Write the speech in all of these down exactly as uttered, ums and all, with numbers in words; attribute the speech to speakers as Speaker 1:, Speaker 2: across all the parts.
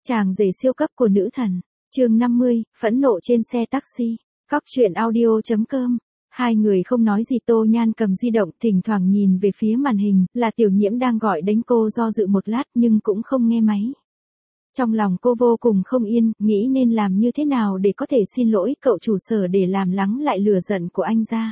Speaker 1: Chàng rể siêu cấp của nữ thần. Chương năm mươi, phẫn nộ trên xe taxi. Cóc truyện audio chấm com. Hai người không nói gì, Tô Nhan cầm di động, thỉnh thoảng nhìn về phía màn hình, là Tiểu Nhiễm đang gọi đánh cô, do dự một lát nhưng cũng không nghe máy. Trong lòng cô vô cùng không yên, nghĩ nên làm như thế nào để có thể xin lỗi cậu chủ Sở để làm lắng lại lửa giận của anh ra.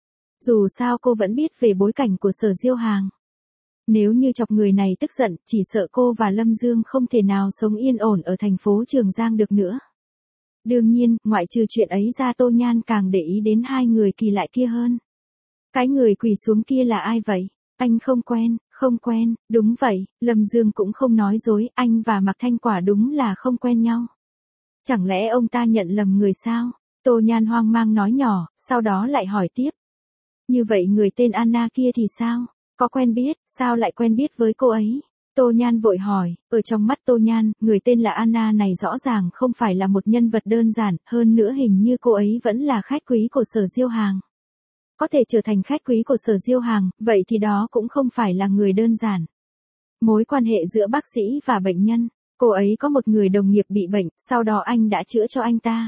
Speaker 1: Dù sao cô vẫn biết về bối cảnh của Sở Diêu Hàng. Nếu như chọc người này tức giận, chỉ sợ cô và Lâm Dương không thể nào sống yên ổn ở thành phố Trường Giang được nữa. Đương nhiên, ngoại trừ chuyện ấy ra, Tô Nhan càng để ý đến hai người kỳ lạ kia hơn. Cái người quỳ xuống kia là ai vậy? Anh không quen, không quen, đúng vậy, Lâm Dương cũng không nói dối, anh và Mạc Thanh quả đúng là không quen nhau. Chẳng lẽ ông ta nhận lầm người sao? Tô Nhan hoang mang nói nhỏ, sau đó lại hỏi tiếp. Như vậy người tên Anna kia thì sao? Có quen biết, sao lại quen biết với cô ấy? Tô Nhan vội hỏi, ở trong mắt Tô Nhan, người tên là Anna này rõ ràng không phải là một nhân vật đơn giản, hơn nữa hình như cô ấy vẫn là khách quý của Sở Diêu Hàng. Có thể trở thành khách quý của Sở Diêu Hàng, vậy thì đó cũng không phải là người đơn giản. Mối quan hệ giữa bác sĩ và bệnh nhân, cô ấy có một người đồng nghiệp bị bệnh, sau đó anh đã chữa cho anh ta.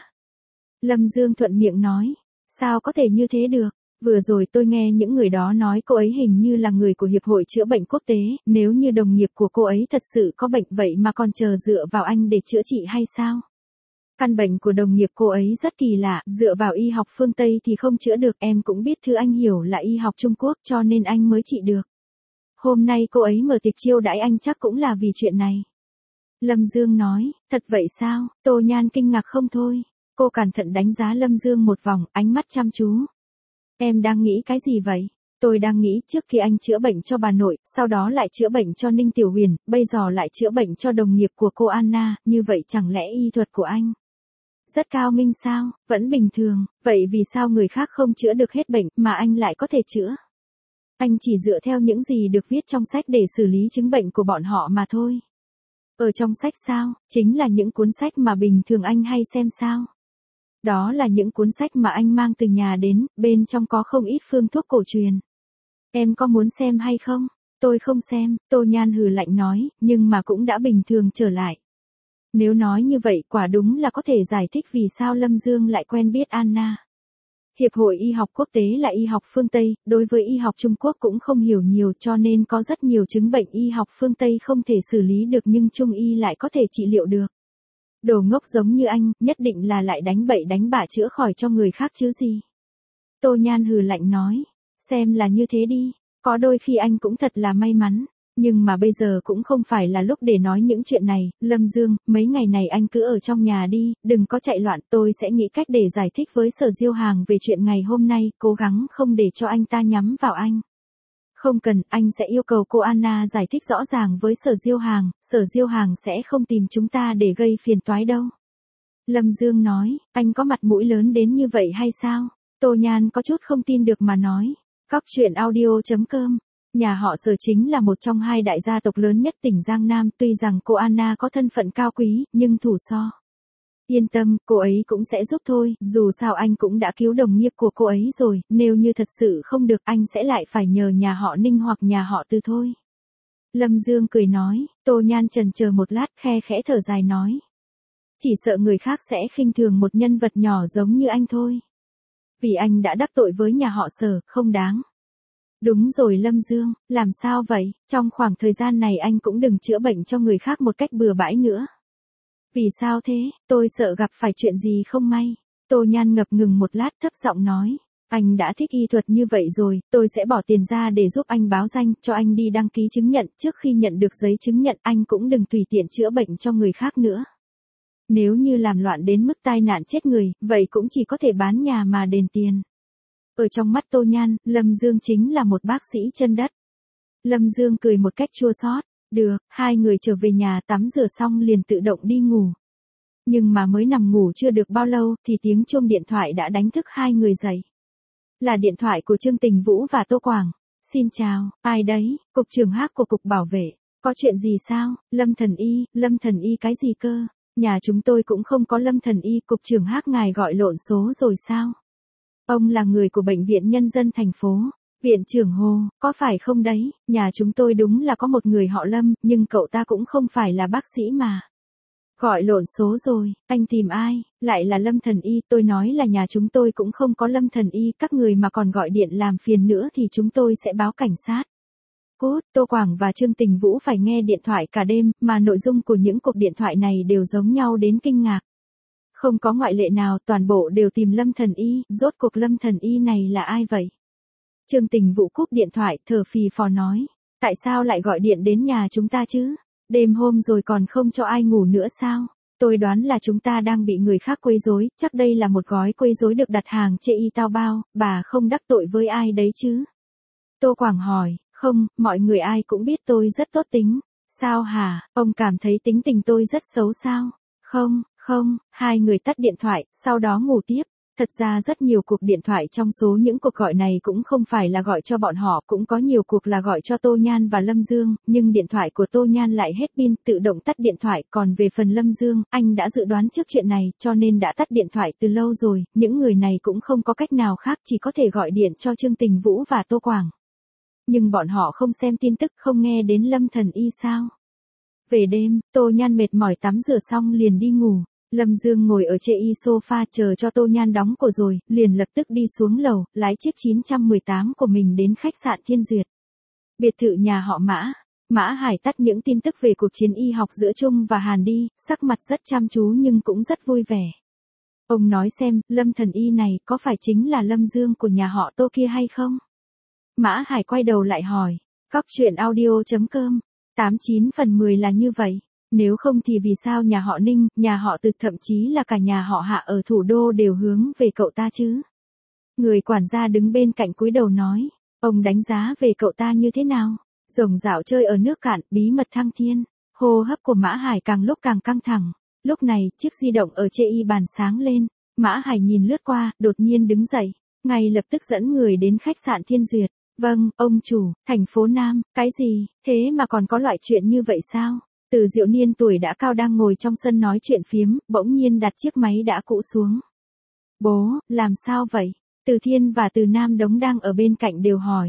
Speaker 1: Lâm Dương thuận miệng nói, sao có thể như thế được? Vừa rồi tôi nghe những người đó nói cô ấy hình như là người của Hiệp hội Chữa bệnh Quốc tế, nếu như đồng nghiệp của cô ấy thật sự có bệnh vậy mà còn chờ dựa vào anh để chữa trị hay sao? Căn bệnh của đồng nghiệp cô ấy rất kỳ lạ, dựa vào y học phương Tây thì không chữa được, em cũng biết thứ anh hiểu là y học Trung Quốc cho nên anh mới trị được. Hôm nay cô ấy mở tiệc chiêu đãi anh chắc cũng là vì chuyện này. Lâm Dương nói, thật vậy sao? Tô Nhan kinh ngạc không thôi. Cô cẩn thận đánh giá Lâm Dương một vòng, ánh mắt chăm chú. Em đang nghĩ cái gì vậy? Tôi đang nghĩ trước khi anh chữa bệnh cho bà nội, sau đó lại chữa bệnh cho Ninh Tiểu Huyền, bây giờ lại chữa bệnh cho đồng nghiệp của cô Anna, như vậy chẳng lẽ y thuật của anh rất cao minh sao? Vẫn bình thường, vậy vì sao người khác không chữa được hết bệnh mà anh lại có thể chữa? Anh chỉ dựa theo những gì được viết trong sách để xử lý chứng bệnh của bọn họ mà thôi. Ở trong sách sao? Chính là những cuốn sách mà bình thường anh hay xem sao? Đó là những cuốn sách mà anh mang từ nhà đến, bên trong có không ít phương thuốc cổ truyền. Em có muốn xem hay không? Tôi không xem, Tô Nhan hừ lạnh nói, nhưng mà cũng đã bình thường trở lại. Nếu nói như vậy quả đúng là có thể giải thích vì sao Lâm Dương lại quen biết Anna. Hiệp hội Y học Quốc tế là y học phương Tây, đối với y học Trung Quốc cũng không hiểu nhiều cho nên có rất nhiều chứng bệnh y học phương Tây không thể xử lý được nhưng Trung y lại có thể trị liệu được. Đồ ngốc giống như anh, nhất định là lại đánh bậy đánh bạ chữa khỏi cho người khác chứ gì. Tô Nhan hừ lạnh nói, xem là như thế đi, có đôi khi anh cũng thật là may mắn, nhưng mà bây giờ cũng không phải là lúc để nói những chuyện này, Lâm Dương, mấy ngày này anh cứ ở trong nhà đi, đừng có chạy loạn, tôi sẽ nghĩ cách để giải thích với Sở Diêu Hàng về chuyện ngày hôm nay, cố gắng không để cho anh ta nhắm vào anh. Không cần, anh sẽ yêu cầu cô Anna giải thích rõ ràng với Sở Diêu Hàng, Sở Diêu Hàng sẽ không tìm chúng ta để gây phiền toái đâu. Lâm Dương nói, anh có mặt mũi lớn đến như vậy hay sao? Tô Nhan có chút không tin được mà nói. Cóc truyện audio chấm com. Nhà họ Sở chính là một trong hai đại gia tộc lớn nhất tỉnh Giang Nam, tuy rằng cô Anna có thân phận cao quý, nhưng thủ so. Yên tâm, cô ấy cũng sẽ giúp thôi, dù sao anh cũng đã cứu đồng nghiệp của cô ấy rồi, nếu như thật sự không được anh sẽ lại phải nhờ nhà họ Ninh hoặc nhà họ Từ thôi. Lâm Dương cười nói, Tô Nhan chần chờ một lát khe khẽ thở dài nói. Chỉ sợ người khác sẽ khinh thường một nhân vật nhỏ giống như anh thôi. Vì anh đã đắc tội với nhà họ Sở, không đáng. Đúng rồi Lâm Dương, làm sao vậy, trong khoảng thời gian này anh cũng đừng chữa bệnh cho người khác một cách bừa bãi nữa. Vì sao thế, tôi sợ gặp phải chuyện gì không may. Tô Nhan ngập ngừng một lát thấp giọng nói, anh đã thích y thuật như vậy rồi, tôi sẽ bỏ tiền ra để giúp anh báo danh, cho anh đi đăng ký chứng nhận, trước khi nhận được giấy chứng nhận anh cũng đừng tùy tiện chữa bệnh cho người khác nữa. Nếu như làm loạn đến mức tai nạn chết người, vậy cũng chỉ có thể bán nhà mà đền tiền. Ở trong mắt Tô Nhan, Lâm Dương chính là một bác sĩ chân đất. Lâm Dương cười một cách chua xót. Được, hai người trở về nhà tắm rửa xong liền tự động đi ngủ. Nhưng mà mới nằm ngủ chưa được bao lâu thì tiếng chuông điện thoại đã đánh thức hai người dậy. Là điện thoại của Trương Tình Vũ và Tô Quảng. Xin chào, ai đấy, cục trưởng Hắc của cục bảo vệ. Có chuyện gì sao? Lâm Thần Y, Lâm Thần Y cái gì cơ? Nhà chúng tôi cũng không có Lâm Thần Y, cục trưởng Hắc ngài gọi lộn số rồi sao? Ông là người của bệnh viện nhân dân thành phố. Viện trưởng Hồ, có phải không đấy, nhà chúng tôi đúng là có một người họ Lâm, nhưng cậu ta cũng không phải là bác sĩ mà. Gọi lộn số rồi, anh tìm ai, lại là Lâm Thần Y, tôi nói là nhà chúng tôi cũng không có Lâm Thần Y, các người mà còn gọi điện làm phiền nữa thì chúng tôi sẽ báo cảnh sát. Cút, Tô Quảng và Trương Tình Vũ phải nghe điện thoại cả đêm, mà nội dung của những cuộc điện thoại này đều giống nhau đến kinh ngạc. Không có ngoại lệ nào, toàn bộ đều tìm Lâm Thần Y, rốt cuộc Lâm Thần Y này là ai vậy? Trương Tình Vũ cúp điện thoại, thở phì phò nói, tại sao lại gọi điện đến nhà chúng ta chứ? Đêm hôm rồi còn không cho ai ngủ nữa sao? Tôi đoán là chúng ta đang bị người khác quấy rối, chắc đây là một gói quấy rối được đặt hàng chê y tao bao, bà không đắc tội với ai đấy chứ? Tô Quảng hỏi, không, mọi người ai cũng biết tôi rất tốt tính. Sao hả, ông cảm thấy tính tình tôi rất xấu sao? Không, không, hai người tắt điện thoại, sau đó ngủ tiếp. Thật ra rất nhiều cuộc điện thoại trong số những cuộc gọi này cũng không phải là gọi cho bọn họ, cũng có nhiều cuộc là gọi cho Tô Nhan và Lâm Dương, nhưng điện thoại của Tô Nhan lại hết pin, tự động tắt điện thoại, còn về phần Lâm Dương, anh đã dự đoán trước chuyện này, cho nên đã tắt điện thoại từ lâu rồi, những người này cũng không có cách nào khác, chỉ có thể gọi điện cho Trương Tình Vũ và Tô Quảng. Nhưng bọn họ không xem tin tức, không nghe đến Lâm Thần Y sao? Về đêm, Tô Nhan mệt mỏi tắm rửa xong liền đi ngủ. Lâm Dương ngồi ở chê y sofa chờ cho Tô Nhan đóng cổ rồi, liền lập tức đi xuống lầu, lái chiếc chín một tám của mình đến khách sạn Thiên Duyệt. Biệt thự nhà họ Mã. Mã Hải tắt những tin tức về cuộc chiến y học giữa Trung và Hàn đi, sắc mặt rất chăm chú nhưng cũng rất vui vẻ. Ông nói xem, Lâm Thần Y này có phải chính là Lâm Dương của nhà họ Tô kia hay không? Mã Hải quay đầu lại hỏi. Cóc truyện audio chấm com. tám mươi chín phần mười là như vậy. Nếu không thì vì sao nhà họ Ninh, nhà họ Từ, thậm chí là cả nhà họ Hạ ở thủ đô đều hướng về cậu ta chứ? Người quản gia đứng bên cạnh cúi đầu nói. Ông đánh giá về cậu ta như thế nào? Rồng rạo chơi ở nước cạn, bí mật thăng thiên. Hô hấp của Mã Hải càng lúc càng căng thẳng. Lúc này, chiếc di động ở chê y bàn sáng lên. Mã Hải nhìn lướt qua, đột nhiên đứng dậy. Ngay lập tức dẫn người đến khách sạn Thiên Duyệt. Vâng, ông chủ, thành phố Nam, cái gì, thế mà còn có loại chuyện như vậy sao? Từ Diệu Niên tuổi đã cao đang ngồi trong sân nói chuyện phiếm, bỗng nhiên đặt chiếc máy đã cũ xuống. Bố, làm sao vậy? Từ Thiên và Từ Nam Đống đang ở bên cạnh đều hỏi.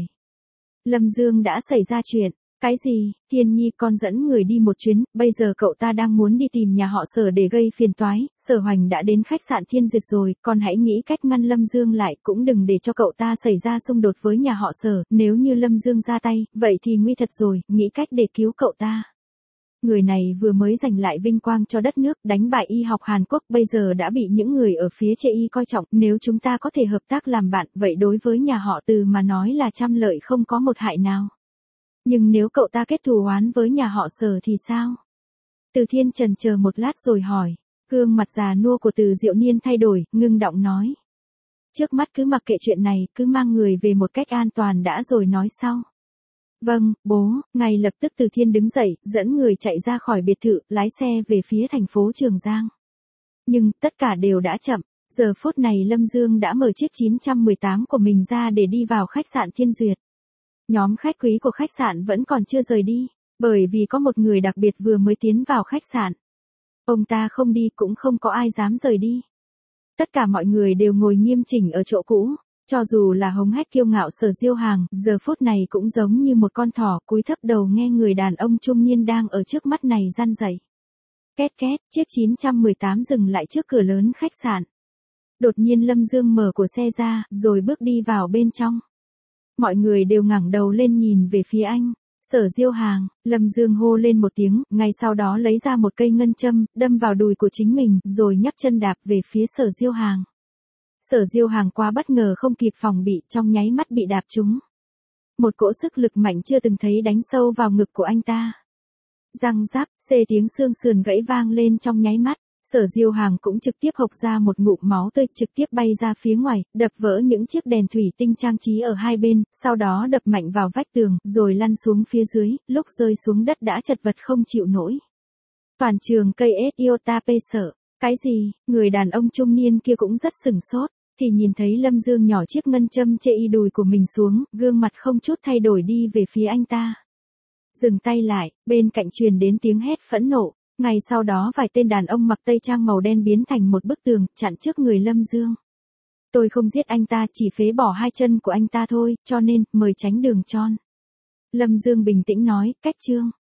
Speaker 1: Lâm Dương đã xảy ra chuyện. Cái gì? Thiên Nhi, con dẫn người đi một chuyến, bây giờ cậu ta đang muốn đi tìm nhà họ Sở để gây phiền toái, Sở Hoành đã đến khách sạn Thiên Duyệt rồi, con hãy nghĩ cách ngăn Lâm Dương lại, cũng đừng để cho cậu ta xảy ra xung đột với nhà họ Sở, nếu như Lâm Dương ra tay, vậy thì nguy thật rồi, nghĩ cách để cứu cậu ta. Người này vừa mới giành lại vinh quang cho đất nước, đánh bại y học Hàn Quốc, bây giờ đã bị những người ở phía chê y coi trọng, nếu chúng ta có thể hợp tác làm bạn, vậy đối với nhà họ Từ mà nói là trăm lợi không có một hại nào. Nhưng nếu cậu ta kết thù oán với nhà họ Sở thì sao? Từ Thiên chần chờ một lát rồi hỏi. Gương mặt già nua của Từ Diệu Niên thay đổi, ngưng giọng nói. Trước mắt cứ mặc kệ chuyện này, cứ mang người về một cách an toàn đã rồi nói sau. Vâng, bố. Ngay lập tức Từ Thiên đứng dậy, dẫn người chạy ra khỏi biệt thự, lái xe về phía thành phố Trường Giang. Nhưng, tất cả đều đã chậm. Giờ phút này Lâm Dương đã mở chiếc chín một tám của mình ra để đi vào khách sạn Thiên Duyệt. Nhóm khách quý của khách sạn vẫn còn chưa rời đi, bởi vì có một người đặc biệt vừa mới tiến vào khách sạn. Ông ta không đi cũng không có ai dám rời đi. Tất cả mọi người đều ngồi nghiêm chỉnh ở chỗ cũ, cho dù là hống hét kiêu ngạo Sở Diêu Hàng, giờ phút này cũng giống như một con thỏ cúi thấp đầu nghe người đàn ông trung niên đang ở trước mắt này răn dậy. Két két, chiếc chín một tám dừng lại trước cửa lớn khách sạn. Đột nhiên Lâm Dương mở cửa xe ra, rồi bước đi vào bên trong. Mọi người đều ngẩng đầu lên nhìn về phía anh. Sở Diêu Hàng, Lâm Dương hô lên một tiếng, ngay sau đó lấy ra một cây ngân châm, đâm vào đùi của chính mình, rồi nhấc chân đạp về phía Sở Diêu Hàng. Sở Diêu Hàng quá bất ngờ không kịp phòng bị, trong nháy mắt bị đạp trúng. Một cỗ sức lực mạnh chưa từng thấy đánh sâu vào ngực của anh ta. Răng rắc, xê tiếng xương sườn gãy vang lên trong nháy mắt. Sở Diêu Hàng cũng trực tiếp hộc ra một ngụm máu tươi, trực tiếp bay ra phía ngoài, đập vỡ những chiếc đèn thủy tinh trang trí ở hai bên, sau đó đập mạnh vào vách tường, rồi lăn xuống phía dưới, lúc rơi xuống đất đã chật vật không chịu nổi. Toàn trường cây ét iota pê sợ. Cái gì? Người đàn ông trung niên kia cũng rất sửng sốt, thì nhìn thấy Lâm Dương nhỏ chiếc ngân châm chê y đùi của mình xuống, gương mặt không chút thay đổi đi về phía anh ta. Dừng tay lại, bên cạnh truyền đến tiếng hét phẫn nộ. Ngay sau đó vài tên đàn ông mặc tây trang màu đen biến thành một bức tường, chặn trước người Lâm Dương. Tôi không giết anh ta, chỉ phế bỏ hai chân của anh ta thôi, cho nên, mời tránh đường tròn. Lâm Dương bình tĩnh nói, cách chương.